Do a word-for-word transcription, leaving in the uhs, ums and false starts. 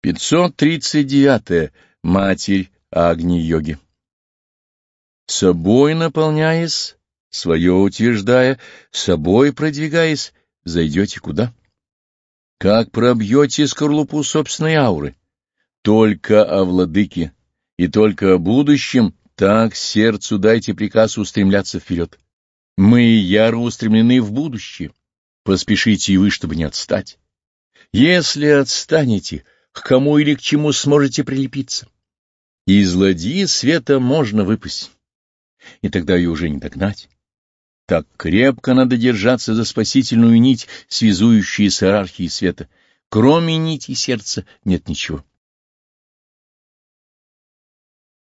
пятьсот тридцать девятое. Матерь Агни-йоги. Собой наполняясь, свое утверждая, собой продвигаясь, зайдете куда? Как пробьете скорлупу собственной ауры? Только о владыке и только о будущем, так сердцу дайте приказ устремляться вперед. Мы яро устремлены в будущее. Поспешите и вы, чтобы не отстать. Если отстанете, к кому или к чему сможете прилепиться? Из ладьи света можно выпасть, и тогда ее уже не догнать. Так крепко надо держаться за спасительную нить, связующую с иерархией света. Кроме нити сердца нет ничего.